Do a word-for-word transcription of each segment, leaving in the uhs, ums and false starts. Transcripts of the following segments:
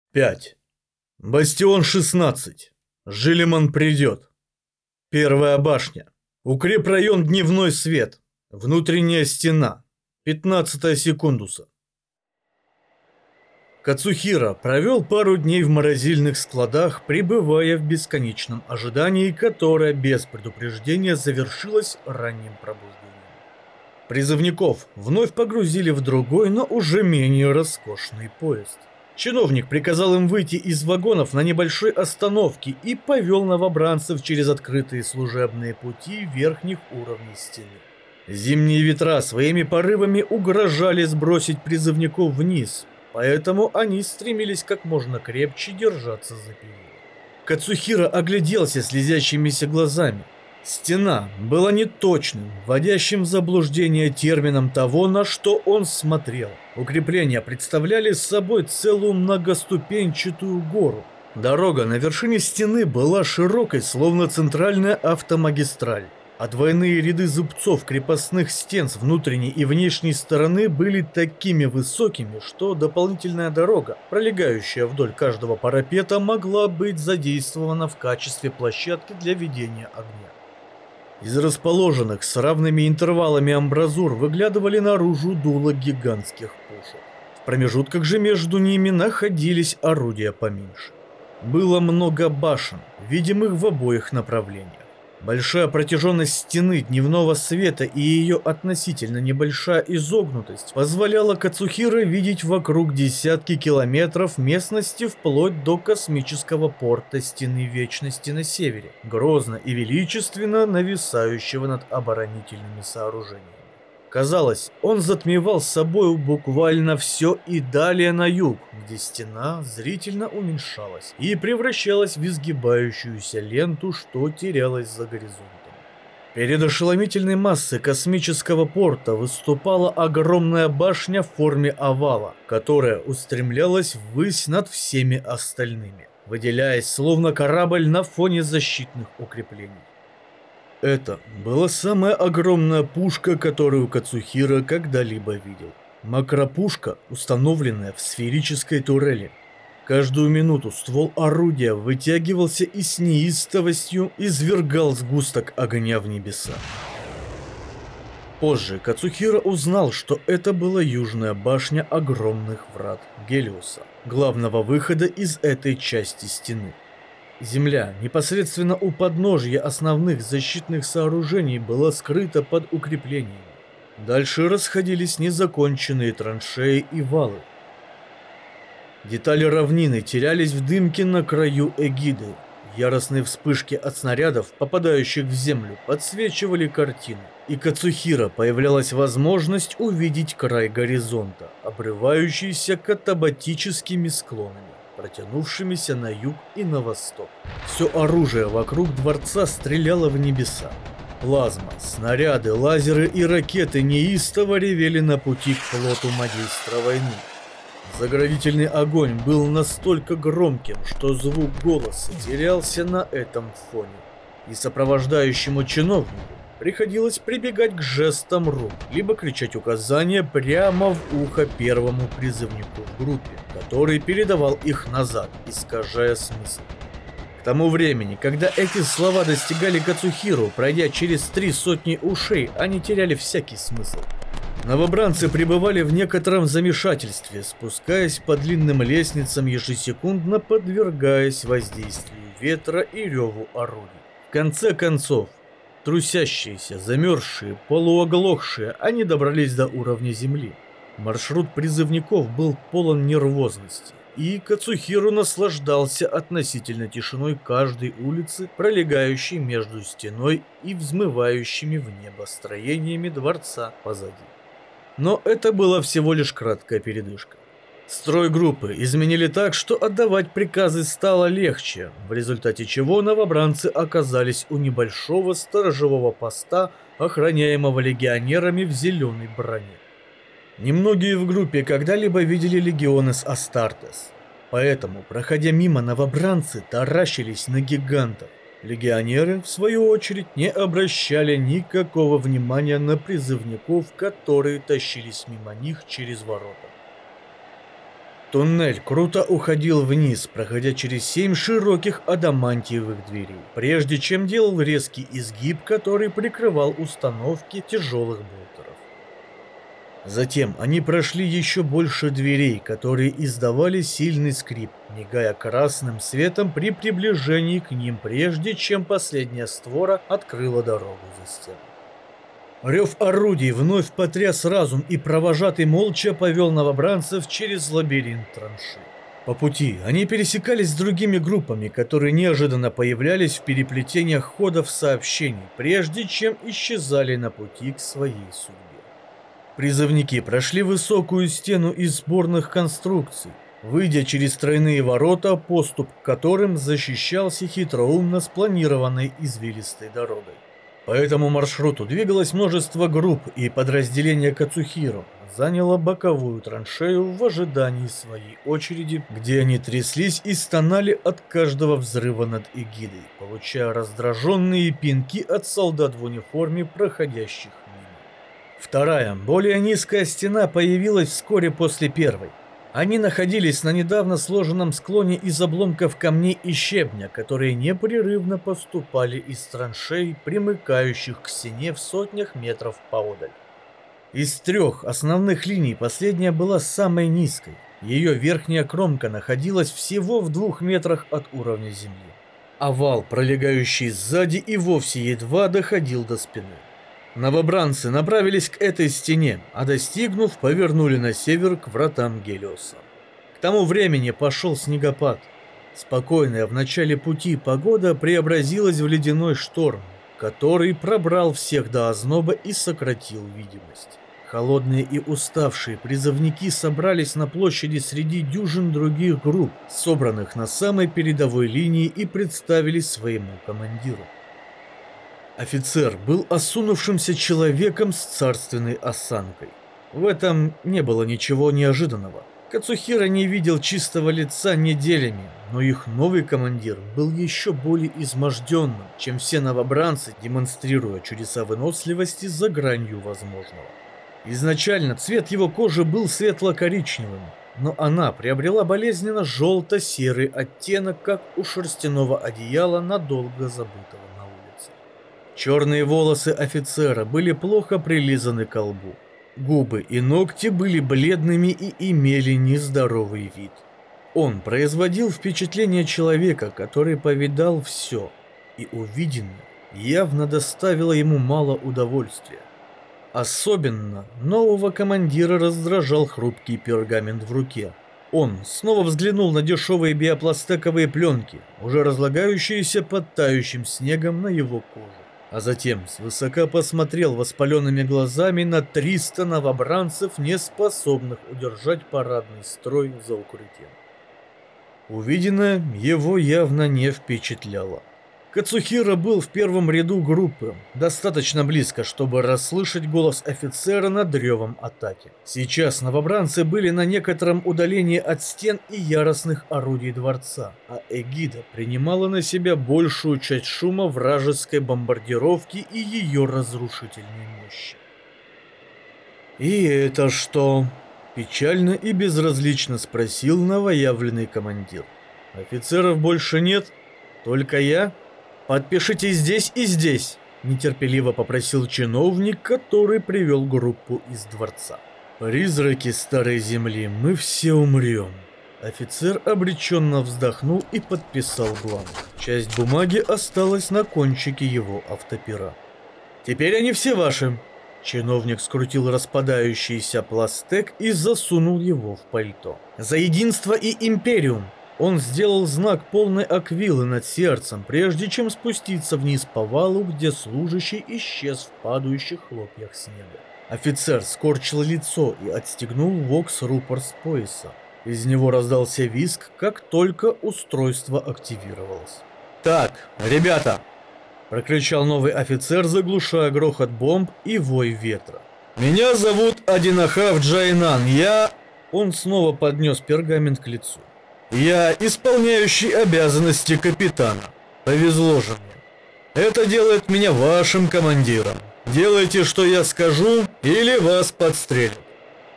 Пять. Бастион шестнадцать. Жилиман придет. Первая башня. Укрепрайон Дневной свет. Внутренняя стена. Пятнадцатая секундуса. Кацухира провел пару дней в морозильных складах, пребывая в бесконечном ожидании, которое без предупреждения завершилось ранним пробуждением. Призывников вновь погрузили в другой, но уже менее роскошный поезд. Чиновник приказал им выйти из вагонов на небольшой остановке и повел новобранцев через открытые служебные пути верхних уровней стены. Зимние ветра своими порывами угрожали сбросить призывников вниз, поэтому они стремились как можно крепче держаться за перила. Кацухира огляделся слезящимися глазами. Стена была неточным, вводящим в заблуждение термином того, на что он смотрел. Укрепления представляли собой целую многоступенчатую гору. Дорога на вершине стены была широкой, словно центральная автомагистраль, а двойные ряды зубцов крепостных стен с внутренней и внешней стороны были такими высокими, что дополнительная дорога, пролегающая вдоль каждого парапета, могла быть задействована в качестве площадки для ведения огня. Из расположенных с равными интервалами амбразур выглядывали наружу дула гигантских пушек. В промежутках же между ними находились орудия поменьше. Было много башен, видимых в обоих направлениях. Большая протяженность стены дневного света и ее относительно небольшая изогнутость позволяла Кацухира видеть вокруг десятки километров местности вплоть до космического порта Стены Вечности на севере, грозно и величественно нависающего над оборонительными сооружениями. Казалось, он затмевал собою буквально все и далее на юг, где стена зрительно уменьшалась и превращалась в изгибающуюся ленту, что терялась за горизонтом. Перед ошеломительной массой космического порта выступала огромная башня в форме овала, которая устремлялась ввысь над всеми остальными, выделяясь словно корабль на фоне защитных укреплений. Это была самая огромная пушка, которую Кацухира когда-либо видел. Макропушка, установленная в сферической турели. Каждую минуту ствол орудия вытягивался и с неистовостью извергал сгусток огня в небеса. Позже Кацухира узнал, что это была южная башня огромных врат Гелиоса, главного выхода из этой части стены. Земля непосредственно у подножья основных защитных сооружений была скрыта под укреплениями. Дальше расходились незаконченные траншеи и валы. Детали равнины терялись в дымке на краю эгиды. Яростные вспышки от снарядов, попадающих в землю, подсвечивали картину, и Кацухира появлялась возможность увидеть край горизонта, обрывающийся катабатическими склонами, протянувшимися на юг и на восток. Все оружие вокруг дворца стреляло в небеса. Плазма, снаряды, лазеры и ракеты неистово ревели на пути к флоту магистра войны. Заградительный огонь был настолько громким, что звук голоса терялся на этом фоне, и сопровождающему чиновнику приходилось прибегать к жестам рук, либо кричать указания прямо в ухо первому призывнику в группе, который передавал их назад, искажая смысл. К тому времени, когда эти слова достигали Кацухиру, пройдя через три сотни ушей, они теряли всякий смысл. Новобранцы пребывали в некотором замешательстве, спускаясь по длинным лестницам, ежесекундно подвергаясь воздействию ветра и реву орудий. В конце концов, трусящиеся, замерзшие, полуоглохшие, они добрались до уровня земли. Маршрут призывников был полон нервозности, и Кацухиру наслаждался относительно тишиной каждой улицы, пролегающей между стеной и взмывающими в небо строениями дворца позади. Но это была всего лишь краткая передышка. Строй группы изменили так, что отдавать приказы стало легче, в результате чего новобранцы оказались у небольшого сторожевого поста, охраняемого легионерами в зеленой броне. Немногие в группе когда-либо видели легионес Астартес, поэтому, проходя мимо, новобранцы таращились на гигантов. Легионеры, в свою очередь, не обращали никакого внимания на призывников, которые тащились мимо них через ворота. Туннель круто уходил вниз, проходя через семь широких адамантиевых дверей, прежде чем делал резкий изгиб, который прикрывал установки тяжелых болтеров. Затем они прошли еще больше дверей, которые издавали сильный скрип, мигая красным светом при приближении к ним, прежде чем последняя створа открыла дорогу за стену. Рев орудий вновь потряс разум, и провожатый молча повел новобранцев через лабиринт траншей. По пути они пересекались с другими группами, которые неожиданно появлялись в переплетениях ходов сообщений, прежде чем исчезали на пути к своей судьбе. Призывники прошли высокую стену из сборных конструкций, выйдя через тройные ворота, поступ к которым защищался хитроумно спланированной извилистой дорогой. По этому маршруту двигалось множество групп, и подразделение Кацухиро заняло боковую траншею в ожидании своей очереди, где они тряслись и стонали от каждого взрыва над эгидой, получая раздраженные пинки от солдат в униформе, проходящих мимо. Вторая, более низкая стена появилась вскоре после первой. Они находились на недавно сложенном склоне из обломков камней и щебня, которые непрерывно поступали из траншей, примыкающих к стене в сотнях метров поодаль. Из трех основных линий последняя была самой низкой. Ее верхняя кромка находилась всего в двух метрах от уровня земли. Овал, пролегающий сзади, и вовсе едва доходил до спины. Новобранцы направились к этой стене, а достигнув, повернули на север к вратам Гелиоса. К тому времени пошел снегопад. Спокойная в начале пути погода преобразилась в ледяной шторм, который пробрал всех до озноба и сократил видимость. Холодные и уставшие призывники собрались на площади среди дюжин других групп, собранных на самой передовой линии, и представились своему командиру. Офицер был осунувшимся человеком с царственной осанкой. В этом не было ничего неожиданного. Кацухиро не видел чистого лица неделями, но их новый командир был еще более изможденным, чем все новобранцы, демонстрируя чудеса выносливости за гранью возможного. Изначально цвет его кожи был светло-коричневым, но она приобрела болезненно желто-серый оттенок, как у шерстяного одеяла, надолго забытого на улице. Черные волосы офицера были плохо прилизаны к лбу. Губы и ногти были бледными и имели нездоровый вид. Он производил впечатление человека, который повидал все, и увиденное явно доставило ему мало удовольствия. Особенно нового командира раздражал хрупкий пергамент в руке. Он снова взглянул на дешевые биопластековые пленки, уже разлагающиеся под тающим снегом на его коже. А затем свысока посмотрел воспаленными глазами на триста новобранцев, не способных удержать парадный строй за укрытием. Увиденное его явно не впечатляло. Кацухиро был в первом ряду группы, достаточно близко, чтобы расслышать голос офицера над ревом атаки. Сейчас новобранцы были на некотором удалении от стен и яростных орудий дворца, а эгида принимала на себя большую часть шума вражеской бомбардировки и ее разрушительной мощи. «И это что?» – печально и безразлично спросил новоявленный командир. «Офицеров больше нет? Только я?» «Подпишите здесь и здесь», – нетерпеливо попросил чиновник, который привел группу из дворца. «Призраки старой земли, мы все умрем». Офицер обреченно вздохнул и подписал бланк. Часть бумаги осталась на кончике его автопера. «Теперь они все ваши». Чиновник скрутил распадающийся пластек и засунул его в пальто. «За единство и империум!» Он сделал знак полной аквилы над сердцем, прежде чем спуститься вниз по валу, где служащий исчез в падающих хлопьях снега. Офицер скорчил лицо и отстегнул вокс-рупор с пояса. Из него раздался визг, как только устройство активировалось. «Так, ребята!» – прокричал новый офицер, заглушая грохот бомб и вой ветра. «Меня зовут Адинахав Джайнан, я...» Он снова поднес пергамент к лицу. «Я исполняющий обязанности капитана. Повезло же мне. Это делает меня вашим командиром. Делайте, что я скажу, или вас подстрелят».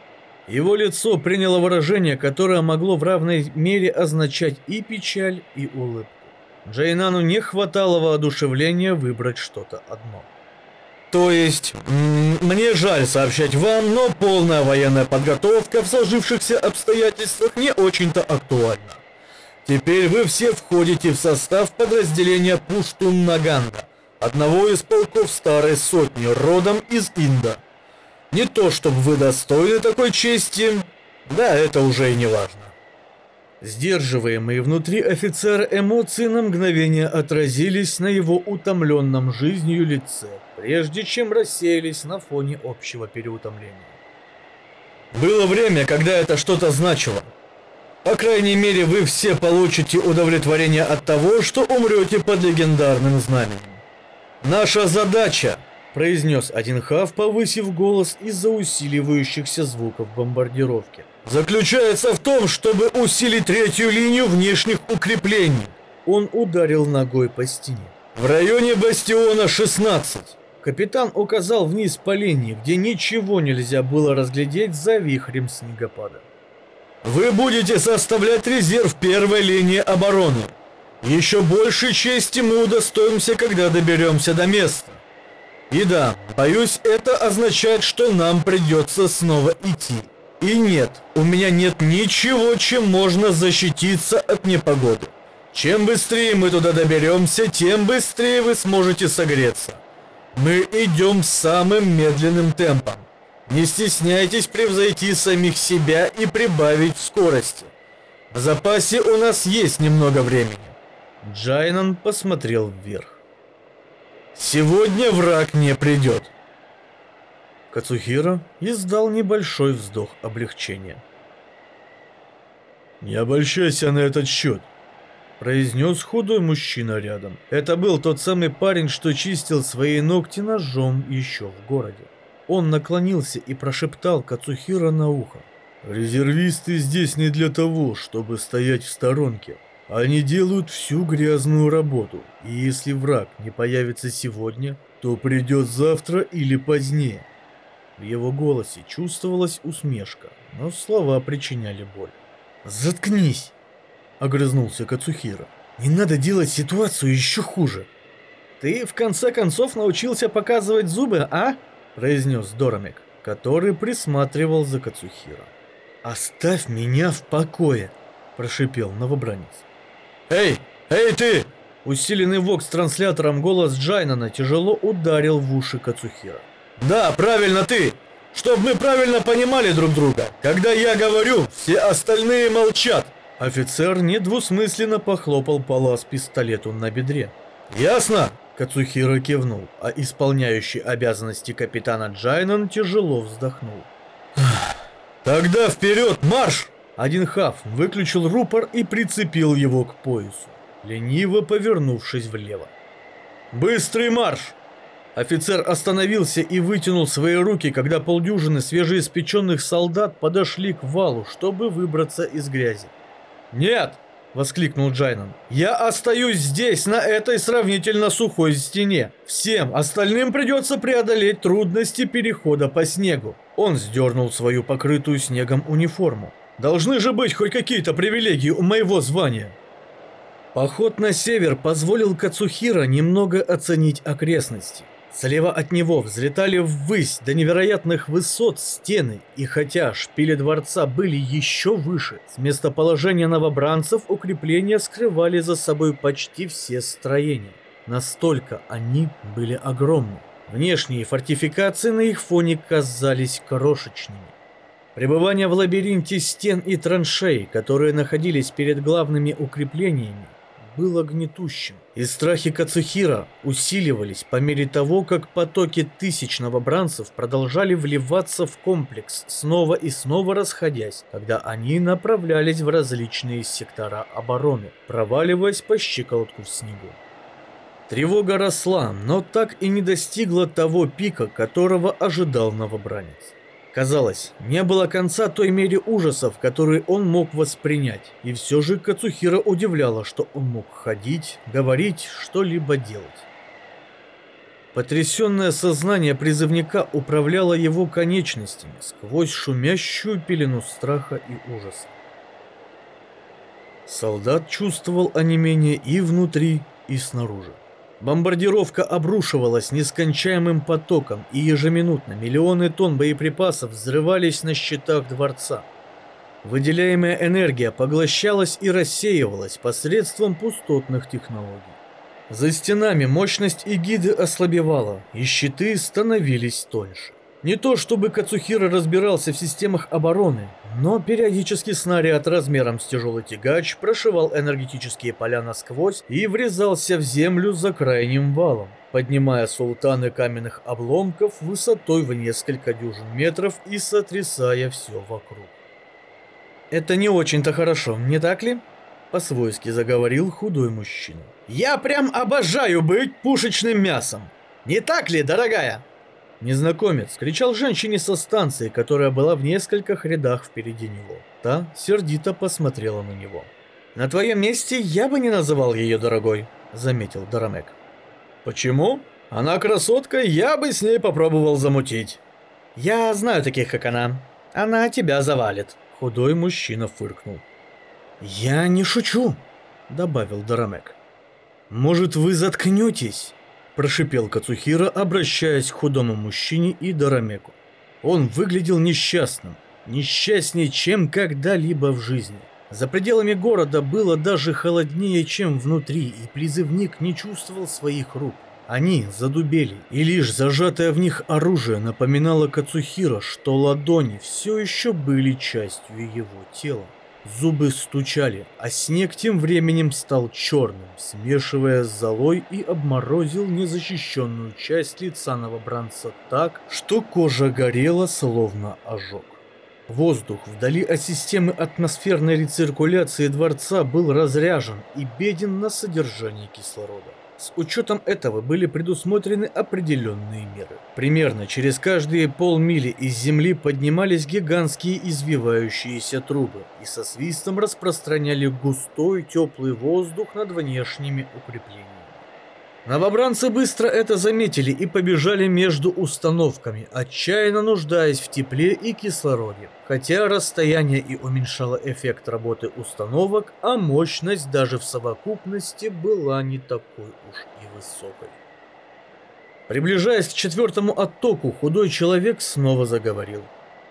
Его лицо приняло выражение, которое могло в равной мере означать и печаль, и улыбку. Джайнану не хватало воодушевления выбрать что-то одно. То есть, мне жаль сообщать вам, но полная военная подготовка в сложившихся обстоятельствах не очень-то актуальна. Теперь вы все входите в состав подразделения Пуштун-Наганда, одного из полков старой сотни, родом из Инда. Не то чтобы вы достойны такой чести, да это уже и не важно. Сдерживаемые внутри офицера эмоции на мгновение отразились на его утомленном жизнью лице, прежде чем рассеялись на фоне общего переутомления. Было время, когда это что-то значило. По крайней мере, вы все получите удовлетворение от того, что умрете под легендарным знаменем. Наша задача, произнес один хав, повысив голос из-за усиливающихся звуков бомбардировки, заключается в том, чтобы усилить третью линию внешних укреплений. Он ударил ногой по стене. В районе бастиона шестнадцать. Капитан указал вниз по линии, где ничего нельзя было разглядеть за вихрем снегопада. Вы будете составлять резерв первой линии обороны. Еще большей чести мы удостоимся, когда доберемся до места. И да, боюсь, это означает, что нам придется снова идти. И нет, у меня нет ничего, чем можно защититься от непогоды. Чем быстрее мы туда доберемся, тем быстрее вы сможете согреться. Мы идем самым медленным темпом. Не стесняйтесь превзойти самих себя и прибавить в скорости. В запасе у нас есть немного времени. Джайнан посмотрел вверх. Сегодня враг не придет. Кацухира издал небольшой вздох облегчения. Не обольщайся на этот счет, произнес худой мужчина рядом. Это был тот самый парень, что чистил свои ногти ножом еще в городе. Он наклонился и прошептал Кацухира на ухо. Резервисты здесь не для того, чтобы стоять в сторонке. Они делают всю грязную работу, и если враг не появится сегодня, то придет завтра или позднее. В его голосе чувствовалась усмешка, но слова причиняли боль. «Заткнись!» — огрызнулся Кацухира. «Не надо делать ситуацию еще хуже!» «Ты в конце концов научился показывать зубы, а?» — произнес Доромек, который присматривал за Кацухира. «Оставь меня в покое!» — прошипел новобранец. «Эй! Эй ты!» Усиленный вокс-транслятором голос Джайнана тяжело ударил в уши Кацухира. «Да, правильно ты! Чтоб мы правильно понимали друг друга, когда я говорю, все остальные молчат!» Офицер недвусмысленно похлопал по лаз-пистолету на бедре. «Ясно?» Кацухира кивнул, а исполняющий обязанности капитана Джайнан тяжело вздохнул. «Тогда вперед, марш!» Один хав выключил рупор и прицепил его к поясу, лениво повернувшись влево. «Быстрый марш!» Офицер остановился и вытянул свои руки, когда полдюжины свежеиспеченных солдат подошли к валу, чтобы выбраться из грязи. «Нет!» — воскликнул Джайнан. «Я остаюсь здесь, на этой сравнительно сухой стене. Всем остальным придется преодолеть трудности перехода по снегу». Он сдернул свою покрытую снегом униформу. «Должны же быть хоть какие-то привилегии у моего звания». Поход на север позволил Кацухира немного оценить окрестности. Слева от него взлетали ввысь до невероятных высот стены, и хотя шпили дворца были еще выше, с местоположения новобранцев укрепления скрывали за собой почти все строения. Настолько они были огромны. Внешние фортификации на их фоне казались крошечными. Пребывание в лабиринте стен и траншей, которые находились перед главными укреплениями, было гнетущим, и страхи Кацухира усиливались по мере того, как потоки тысяч новобранцев продолжали вливаться в комплекс, снова и снова расходясь, когда они направлялись в различные сектора обороны, проваливаясь по щиколотку в снегу. Тревога росла, но так и не достигла того пика, которого ожидал новобранец. Казалось, не было конца той мере ужасов, которые он мог воспринять, и все же Кацухира удивляло, что он мог ходить, говорить, что-либо делать. Потрясенное сознание призывника управляло его конечностями сквозь шумящую пелену страха и ужаса. Солдат чувствовал онемение и внутри, и снаружи. Бомбардировка обрушивалась нескончаемым потоком, и ежеминутно миллионы тонн боеприпасов взрывались на щитах дворца. Выделяемая энергия поглощалась и рассеивалась посредством пустотных технологий. За стенами мощность эгиды ослабевала, и щиты становились тоньше. Не то чтобы Кацухира разбирался в системах обороны, но периодически снаряд размером с тяжелый тягач прошивал энергетические поля насквозь и врезался в землю за крайним валом, поднимая султаны каменных обломков высотой в несколько дюжин метров и сотрясая все вокруг. «Это не очень-то хорошо, не так ли?» — по-свойски заговорил худой мужчина. «Я прям обожаю быть пушечным мясом! Не так ли, дорогая?» Незнакомец кричал женщине со станции, которая была в нескольких рядах впереди него. Та сердито посмотрела на него. «На твоем месте я бы не называл ее дорогой», — заметил Дарамек. «Почему? Она красотка, я бы с ней попробовал замутить». «Я знаю таких, как она. Она тебя завалит», — худой мужчина фыркнул. «Я не шучу», — добавил Дарамек. «Может, вы заткнетесь?» — прошипел Кацухира, обращаясь к худому мужчине и Дарамеку. Он выглядел несчастным, несчастнее, чем когда-либо в жизни. За пределами города было даже холоднее, чем внутри, и призывник не чувствовал своих рук. Они задубели, и лишь зажатое в них оружие напоминало Кацухира, что ладони все еще были частью его тела. Зубы стучали, а снег тем временем стал черным, смешивая с золой, и обморозил незащищенную часть лица новобранца так, что кожа горела словно ожог. Воздух вдали от системы атмосферной рециркуляции дворца был разряжен и беден на содержание кислорода. С учетом этого были предусмотрены определенные меры. Примерно через каждые полмили из земли поднимались гигантские извивающиеся трубы и со свистом распространяли густой теплый воздух над внешними укреплениями. Новобранцы быстро это заметили и побежали между установками, отчаянно нуждаясь в тепле и кислороде. Хотя расстояние и уменьшало эффект работы установок, а мощность даже в совокупности была не такой уж и высокой. Приближаясь к четвертому оттоку, худой человек снова заговорил.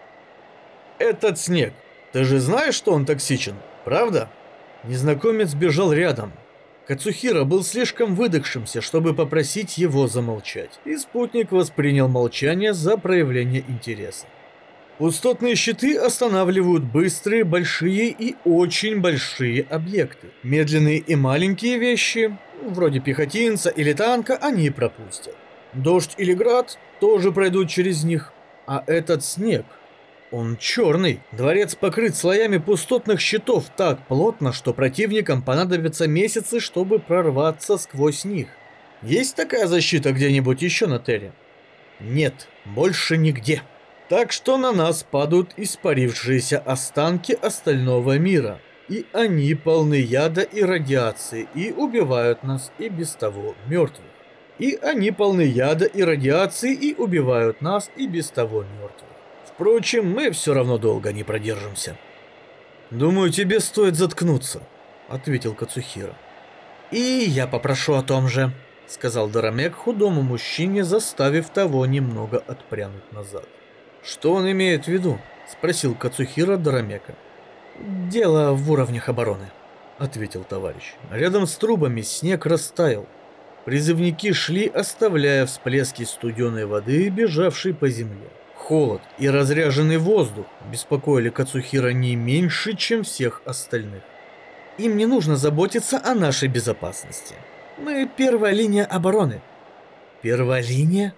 «Этот снег, ты же знаешь, что он токсичен, правда?» Незнакомец бежал рядом. Кацухира был слишком выдохшимся, чтобы попросить его замолчать, и спутник воспринял молчание за проявление интереса. Пустотные щиты останавливают быстрые, большие и очень большие объекты. Медленные и маленькие вещи, вроде пехотинца или танка, они пропустят. Дождь или град тоже пройдут через них, а этот снег... Он черный. Дворец покрыт слоями пустотных щитов так плотно, что противникам понадобятся месяцы, чтобы прорваться сквозь них. Есть такая защита где-нибудь еще на Терре? Нет, больше нигде. Так что на нас падают испарившиеся останки остального мира. И они полны яда и радиации, и убивают нас и без того мертвых. И они полны яда и радиации, и убивают нас и без того мертвых. Впрочем, мы все равно долго не продержимся. «Думаю, тебе стоит заткнуться», — ответил Кацухира. «И я попрошу о том же», — сказал Дарамек худому мужчине, заставив того немного отпрянуть назад. «Что он имеет в виду?» — спросил Кацухира Дарамека. «Дело в уровнях обороны», — ответил товарищ. Рядом с трубами снег растаял. Призывники шли, оставляя всплески студеной воды, бежавшей по земле. Холод и разряженный воздух беспокоили Кацухира не меньше, чем всех остальных. Им не нужно заботиться о нашей безопасности. Мы первая линия обороны. Первая линия?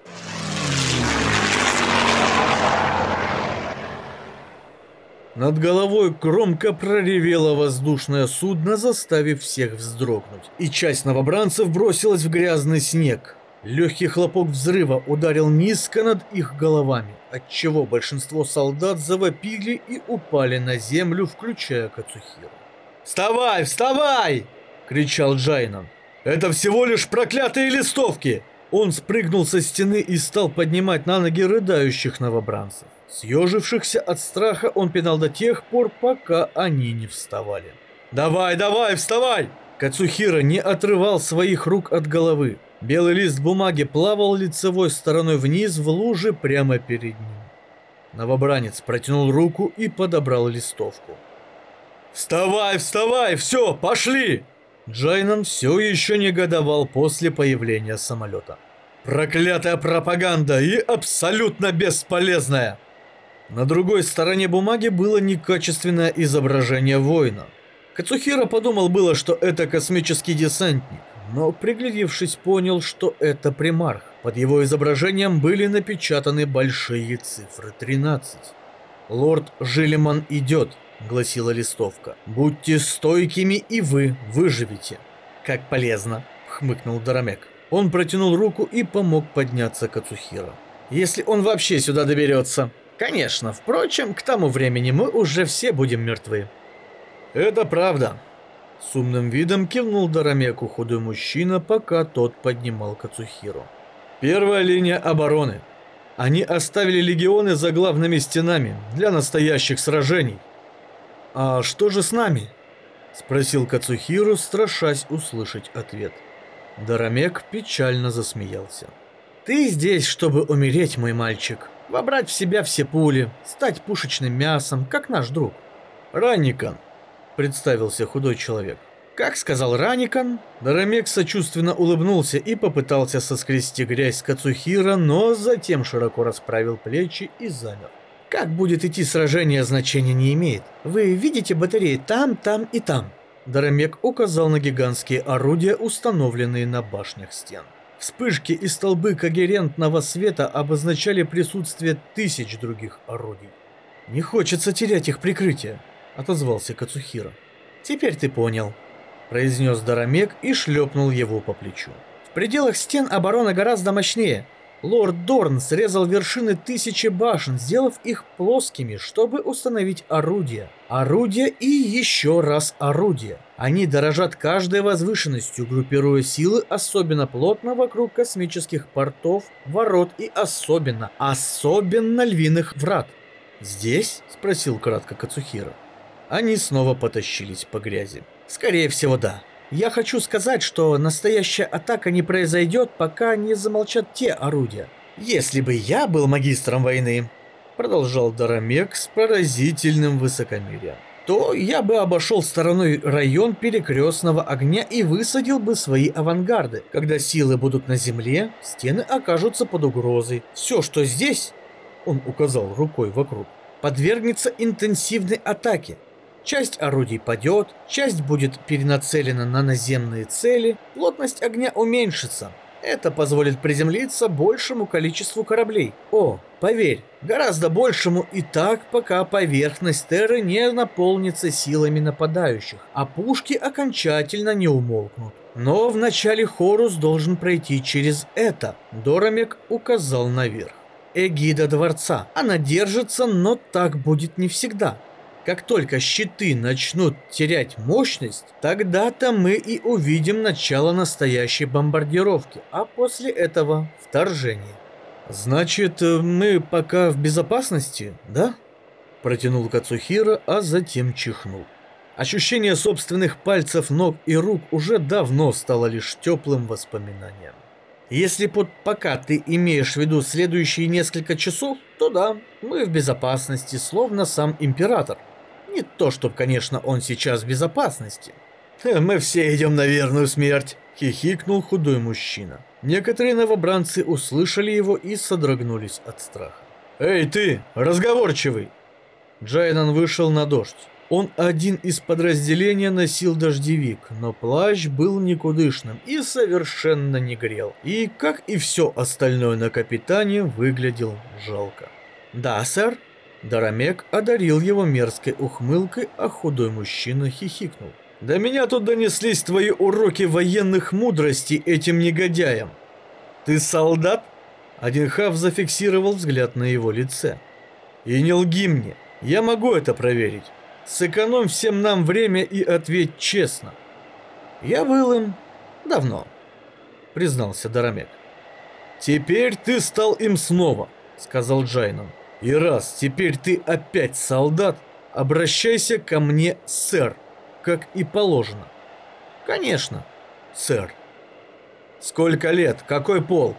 Над головой громко проревело воздушное судно, заставив всех вздрогнуть. И часть новобранцев бросилась в грязный снег. Легкий хлопок взрыва ударил низко над их головами, отчего большинство солдат завопили и упали на землю, включая Кацухиру. «Вставай, вставай!» — кричал Джайнан. «Это всего лишь проклятые листовки! Он спрыгнул со стены и стал поднимать на ноги рыдающих новобранцев. Съежившихся от страха он пинал до тех пор, пока они не вставали. «Давай, давай, вставай!» Кацухира не отрывал своих рук от головы. Белый лист бумаги плавал лицевой стороной вниз в луже прямо перед ним. Новобранец протянул руку и подобрал листовку. «Вставай, вставай, все, пошли!» Джайнан все еще негодовал после появления самолета. «Проклятая пропаганда и абсолютно бесполезная!» На другой стороне бумаги было некачественное изображение воина. Кацухира подумал было, что это космический десантник, но, приглядевшись, понял, что это примарх. Под его изображением были напечатаны большие цифры тринадцать. «Лорд Жилиман идет», — гласила листовка. «Будьте стойкими, и вы выживете». «Как полезно», — хмыкнул Дарамек. Он протянул руку и помог подняться Кацухира. «Если он вообще сюда доберется. Конечно, впрочем, к тому времени мы уже все будем мертвы». «Это правда», — с умным видом кивнул Дарамеку худой мужчина, пока тот поднимал Кацухиру. «Первая линия обороны. Они оставили легионы за главными стенами для настоящих сражений». «А что же с нами?» — спросил Кацухиру, страшась услышать ответ. Дарамек печально засмеялся. «Ты здесь, чтобы умереть, мой мальчик, вобрать в себя все пули, стать пушечным мясом, как наш друг». «Ранникан», — представился худой человек. «Как сказал Ранникан?» Дарамек сочувственно улыбнулся и попытался соскрести грязь с Кацухира, но затем широко расправил плечи и замер. «Как будет идти сражение, значения не имеет. Вы видите батареи там, там и там». Дарамек указал на гигантские орудия, установленные на башнях стен. Вспышки и столбы когерентного света обозначали присутствие тысяч других орудий. «Не хочется терять их прикрытие», — отозвался Кацухира. «Теперь ты понял», — произнес Дарамек и шлепнул его по плечу. «В пределах стен оборона гораздо мощнее. Лорд Дорн срезал вершины тысячи башен, сделав их плоскими, чтобы установить орудия. Орудия и еще раз орудия. Они дорожат каждой возвышенностью, группируя силы особенно плотно вокруг космических портов, ворот и особенно, особенно львиных врат». «Здесь?» — спросил кратко Кацухира. Они снова потащились по грязи. «Скорее всего, да. Я хочу сказать, что настоящая атака не произойдет, пока не замолчат те орудия. Если бы я был магистром войны, продолжал Дарамек с поразительным высокомерием, то я бы обошел стороной район перекрестного огня и высадил бы свои авангарды. Когда силы будут на земле, стены окажутся под угрозой. Все, что здесь, он указал рукой вокруг, подвергнется интенсивной атаке. Часть орудий падет, часть будет перенацелена на наземные цели, плотность огня уменьшится. Это позволит приземлиться большему количеству кораблей. О, поверь, гораздо большему и так, пока поверхность Терры не наполнится силами нападающих, а пушки окончательно не умолкнут. Но вначале Хорус должен пройти через это. Дорамек указал наверх. Эгида дворца. Она держится, но так будет не всегда. Как только щиты начнут терять мощность, тогда-то мы и увидим начало настоящей бомбардировки, а после этого вторжение. «Значит, мы пока в безопасности, да?» Протянул Кацухира, а затем чихнул. Ощущение собственных пальцев, ног и рук уже давно стало лишь теплым воспоминанием. Если под «пока» ты имеешь в виду следующие несколько часов, то да, мы в безопасности, словно сам император. Не то, чтоб, конечно, он сейчас в безопасности. «Мы все идем на верную смерть», — хихикнул худой мужчина. Некоторые новобранцы услышали его и содрогнулись от страха. «Эй ты, разговорчивый!» Джайнан вышел на дождь. Он один из подразделения носил дождевик, но плащ был никудышным и совершенно не грел. И, как и все остальное на капитане, выглядел жалко. «Да, сэр?» Дарамек одарил его мерзкой ухмылкой, а худой мужчина хихикнул. «До меня тут донеслись твои уроки военных мудростей этим негодяям. Ты солдат?» Один хав зафиксировал взгляд на его лице. «И не лги мне, я могу это проверить. Сэкономь всем нам время и ответь честно». «Я был им давно», — признался Дарамек. «Теперь ты стал им снова», — сказал Джайнан. «И раз теперь ты опять солдат, обращайся ко мне, сэр, как и положено». «Конечно, сэр». «Сколько лет? Какой полк?»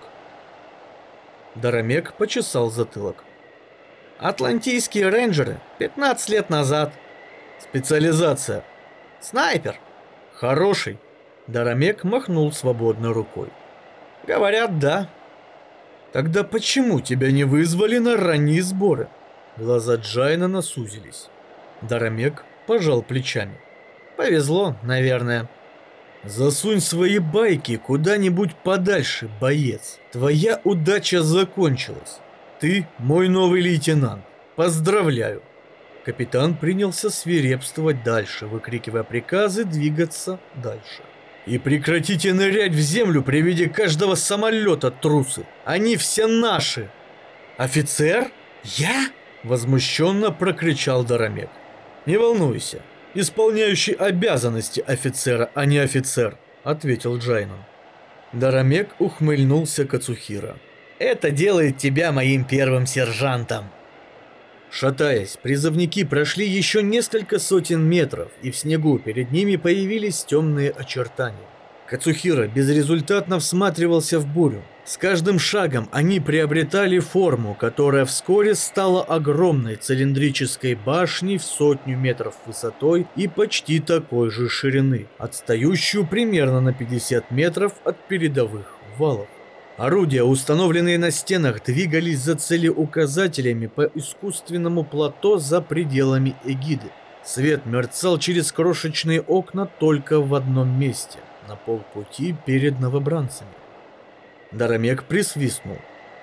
Дарамек почесал затылок. «Атлантийские рейнджеры, пятнадцать лет назад». «Специализация?» «Снайпер». «Хороший». Дарамек махнул свободной рукой. «Говорят, да». «Тогда почему тебя не вызвали на ранние сборы?» Глаза Джайнана сузились. Дарамек пожал плечами. «Повезло, наверное». «Засунь свои байки куда-нибудь подальше, боец. Твоя удача закончилась. Ты мой новый лейтенант. Поздравляю». Капитан принялся свирепствовать дальше, выкрикивая приказы двигаться дальше. «И прекратите нырять в землю при виде каждого самолета, трусы! Они все наши!» «Офицер? Я?» — возмущенно прокричал Дарамек. «Не волнуйся, исполняющий обязанности офицера, а не офицер», — ответил Джайнан. Дарамек ухмыльнулся Кацухира. «Это делает тебя моим первым сержантом». Шатаясь, призывники прошли еще несколько сотен метров, и в снегу перед ними появились темные очертания. Кацухира безрезультатно всматривался в бурю. С каждым шагом они приобретали форму, которая вскоре стала огромной цилиндрической башней в сотню метров высотой и почти такой же ширины, отстающую примерно на пятьдесят метров от передовых валов. Орудия, установленные на стенах, двигались за целеуказателями по искусственному плато за пределами эгиды. Свет мерцал через крошечные окна только в одном месте, на полпути перед новобранцами. Дарамек присвистнул.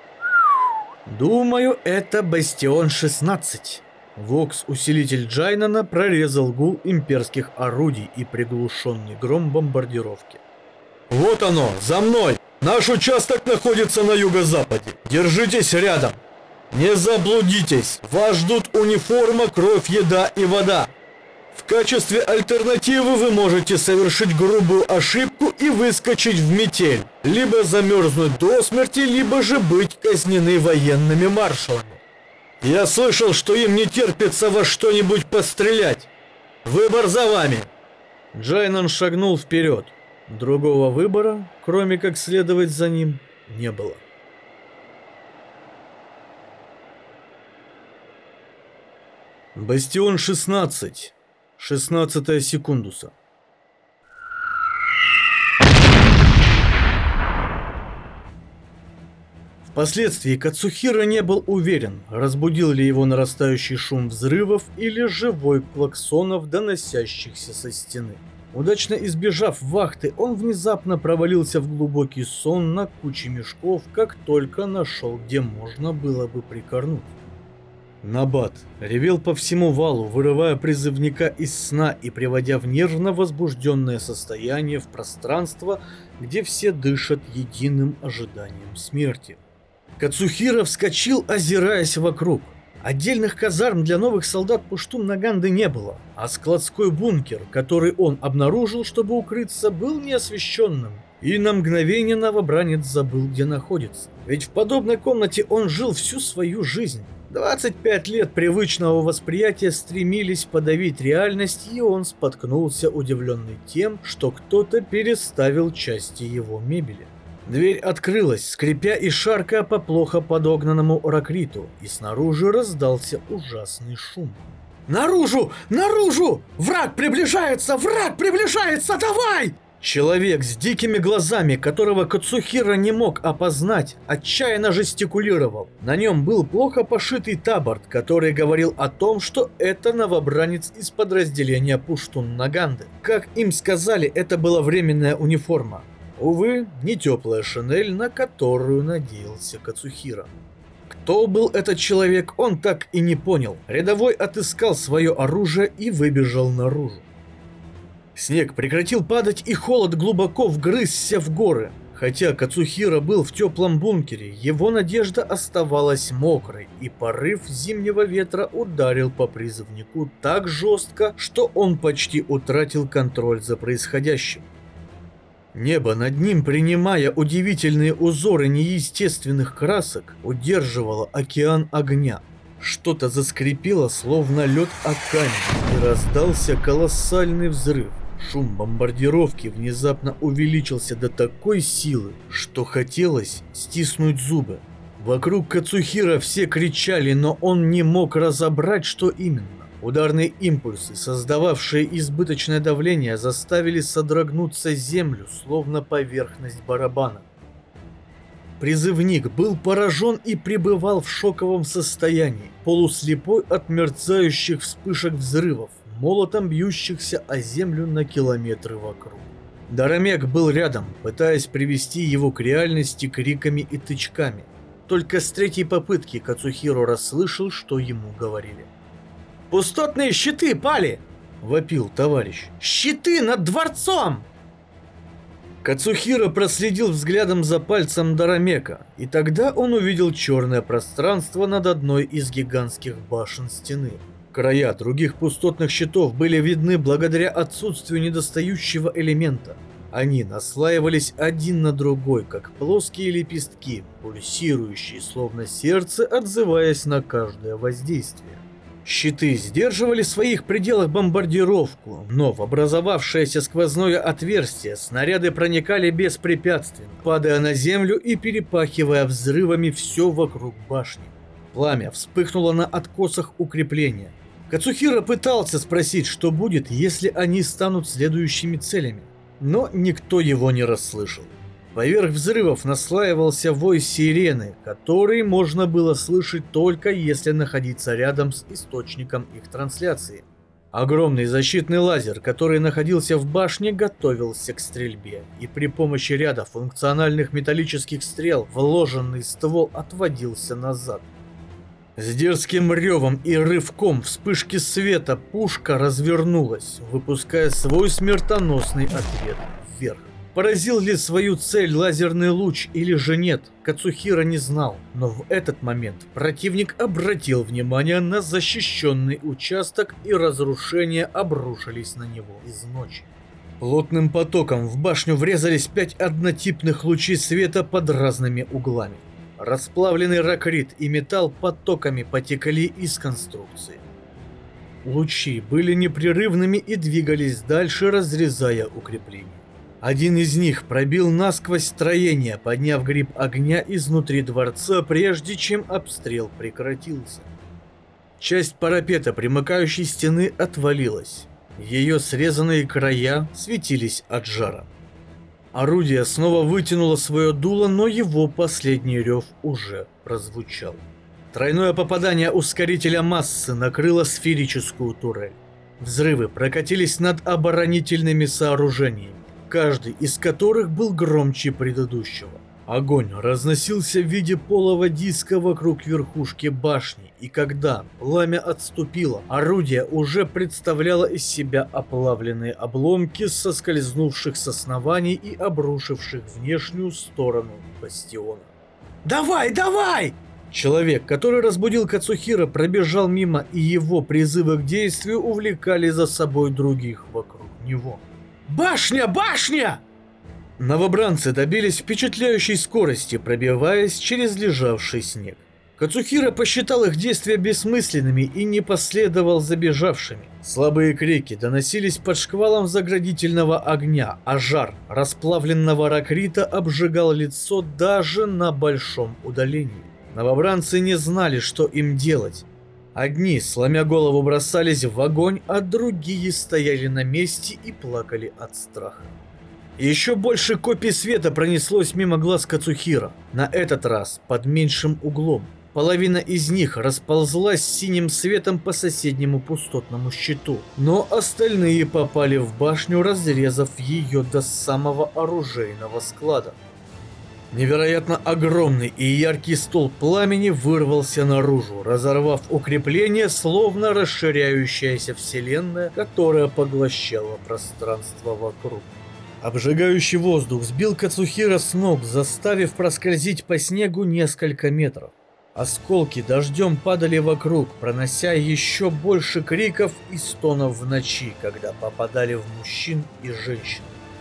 «Думаю, это Бастион шестнадцать». Вокс-усилитель Джайнана прорезал гул имперских орудий и приглушенный гром бомбардировки. «Вот оно, за мной! Наш участок находится на юго-западе. Держитесь рядом. Не заблудитесь. Вас ждут униформа, кровь, еда и вода. В качестве альтернативы вы можете совершить грубую ошибку и выскочить в метель. Либо замерзнуть до смерти, либо же быть казнены военными маршалами. Я слышал, что им не терпится во что-нибудь пострелять. Выбор за вами». Джайнан шагнул вперед. Другого выбора, кроме как следовать за ним, не было. Бастион шестнадцать. шестнадцатая секундуса. Впоследствии Кацухира не был уверен, разбудил ли его нарастающий шум взрывов или живой клаксонов, доносящихся со стены. Удачно избежав вахты, он внезапно провалился в глубокий сон на куче мешков, как только нашел, где можно было бы прикорнуть. Набат ревел по всему валу, вырывая призывника из сна и приводя в нервно возбужденное состояние в пространство, где все дышат единым ожиданием смерти. Кацухира вскочил, озираясь вокруг. Отдельных казарм для новых солдат Пуштун-Наганды не было, а складской бункер, который он обнаружил, чтобы укрыться, был неосвещенным, и на мгновение новобранец забыл, где находится. Ведь в подобной комнате он жил всю свою жизнь. двадцать пять лет привычного восприятия стремились подавить реальность, и он споткнулся, удивленный тем, что кто-то переставил части его мебели. Дверь открылась, скрипя и шаркая по плохо подогнанному ракриту, и снаружи раздался ужасный шум. «Наружу! Наружу! Враг приближается! Враг приближается! Давай!» Человек с дикими глазами, которого Кацухира не мог опознать, отчаянно жестикулировал. На нем был плохо пошитый табард, который говорил о том, что это новобранец из подразделения Пуштун-Наганды. Как им сказали, это была временная униформа. Увы, не теплая шинель, на которую надеялся Кацухира. Кто был этот человек, он так и не понял. Рядовой отыскал свое оружие и выбежал наружу. Снег прекратил падать, и холод глубоко вгрызся в горы. Хотя Кацухира был в теплом бункере, его надежда оставалась мокрой, и порыв зимнего ветра ударил по призывнику так жестко, что он почти утратил контроль за происходящим. Небо над ним, принимая удивительные узоры неестественных красок, удерживало океан огня. Что-то заскрипело, словно лед о камень, и раздался колоссальный взрыв. Шум бомбардировки внезапно увеличился до такой силы, что хотелось стиснуть зубы. Вокруг Кацухира все кричали, но он не мог разобрать, что именно. Ударные импульсы, создававшие избыточное давление, заставили содрогнуться землю, словно поверхность барабана. Призывник был поражен и пребывал в шоковом состоянии, полуслепой от мерцающих вспышек взрывов, молотом бьющихся о землю на километры вокруг. Дарамек был рядом, пытаясь привести его к реальности криками и тычками. Только с третьей попытки Кацухиро расслышал, что ему говорили. «Пустотные щиты пали!» — вопил товарищ. «Щиты над дворцом!» Кацухиро проследил взглядом за пальцем Дарамека, и тогда он увидел черное пространство над одной из гигантских башен стены. Края других пустотных щитов были видны благодаря отсутствию недостающего элемента. Они наслаивались один на другой, как плоские лепестки, пульсирующие, словно сердце, отзываясь на каждое воздействие. Щиты сдерживали в своих пределах бомбардировку, но в образовавшееся сквозное отверстие снаряды проникали беспрепятственно, падая на землю и перепахивая взрывами все вокруг башни. Пламя вспыхнуло на откосах укрепления. Кацухиро пытался спросить, что будет, если они станут следующими целями, но никто его не расслышал. Поверх взрывов наслаивался вой сирены, который можно было слышать только если находиться рядом с источником их трансляции. Огромный защитный лазер, который находился в башне, готовился к стрельбе, и при помощи ряда функциональных металлических стрел вложенный ствол отводился назад. С дерзким ревом и рывком вспышки света пушка развернулась, выпуская свой смертоносный ответ вверх. Поразил ли свою цель лазерный луч или же нет, Кацухиро не знал, но в этот момент противник обратил внимание на защищенный участок, и разрушения обрушились на него из ночи. Плотным потоком в башню врезались пять однотипных лучей света под разными углами. Расплавленный ракрит и металл потоками потекли из конструкции. Лучи были непрерывными и двигались дальше, разрезая укрепления. Один из них пробил насквозь строение, подняв гриб огня изнутри дворца, прежде чем обстрел прекратился. Часть парапета примыкающей стены отвалилась. Ее срезанные края светились от жара. Орудие снова вытянуло свое дуло, но его последний рев уже прозвучал. Тройное попадание ускорителя массы накрыло сферическую турель. Взрывы прокатились над оборонительными сооружениями, каждый из которых был громче предыдущего. Огонь разносился в виде полого диска вокруг верхушки башни, и когда пламя отступило, орудие уже представляло из себя оплавленные обломки соскользнувших с оснований и обрушивших внешнюю сторону бастиона. «Давай, давай!» Человек, который разбудил Кацухиро, пробежал мимо, и его призывы к действию увлекали за собой других вокруг него. «Башня! Башня!» Новобранцы добились впечатляющей скорости, пробиваясь через лежавший снег. Кацухиро посчитал их действия бессмысленными и не последовал за бежавшими. Слабые крики доносились под шквалом заградительного огня, а жар расплавленного ракрита обжигал лицо даже на большом удалении. Новобранцы не знали, что им делать. Одни, сломя голову, бросались в огонь, а другие стояли на месте и плакали от страха. Еще больше копий света пронеслось мимо глаз Кацухиро, на этот раз под меньшим углом. Половина из них расползлась синим светом по соседнему пустотному щиту, но остальные попали в башню, разрезав ее до самого оружейного склада. Невероятно огромный и яркий столб пламени вырвался наружу, разорвав укрепление, словно расширяющаяся вселенная, которая поглощала пространство вокруг. Обжигающий воздух сбил Кацухиро с ног, заставив проскользить по снегу несколько метров. Осколки дождем падали вокруг, пронося еще больше криков и стонов в ночи, когда попадали в мужчин и женщин.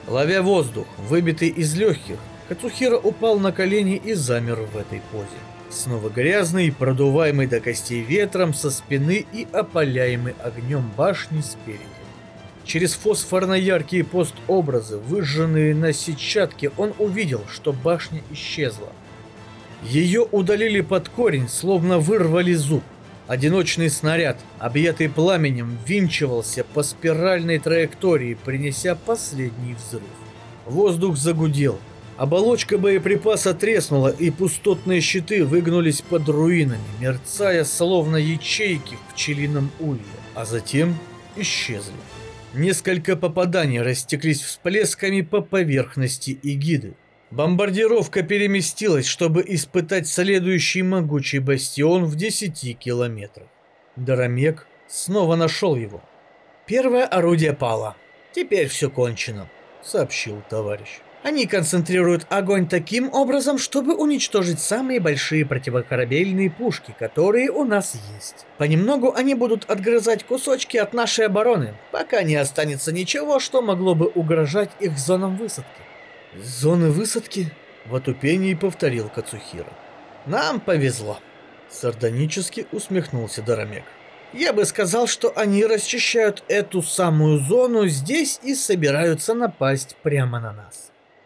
Ловя воздух, выбитый из легких, Кацухира упал на колени и замер в этой позе. Снова грязный, продуваемый до костей ветром со спины и опаляемый огнем башни спереди. Через фосфорно-яркие постобразы, выжженные на сетчатке, он увидел, что башня исчезла. Ее удалили под корень, словно вырвали зуб. Одиночный снаряд, объятый пламенем, ввинчивался по спиральной траектории, принеся последний взрыв. Воздух загудел. Оболочка боеприпаса треснула, и пустотные щиты выгнулись под руинами, мерцая, словно ячейки в пчелином улье, а затем исчезли. Несколько попаданий растеклись всплесками по поверхности эгиды. Бомбардировка переместилась, чтобы испытать следующий могучий бастион в десяти километрах. Дарамек снова нашел его. «Первое орудие пало. Теперь все кончено», — сообщил товарищ. «Они концентрируют огонь таким образом, чтобы уничтожить самые большие противокорабельные пушки, которые у нас есть. Понемногу они будут отгрызать кусочки от нашей обороны, пока не останется ничего, что могло бы угрожать их зонам высадки». «Зоны высадки?» — в отупении повторил Кацухира. «Нам повезло», — сардонически усмехнулся Дарамек. «Я бы сказал, что они расчищают эту самую зону здесь и собираются напасть прямо на нас».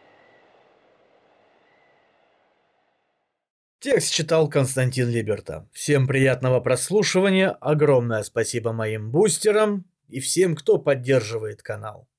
Текст читал Константин Либерта. Всем приятного прослушивания, огромное спасибо моим бустерам и всем, кто поддерживает канал.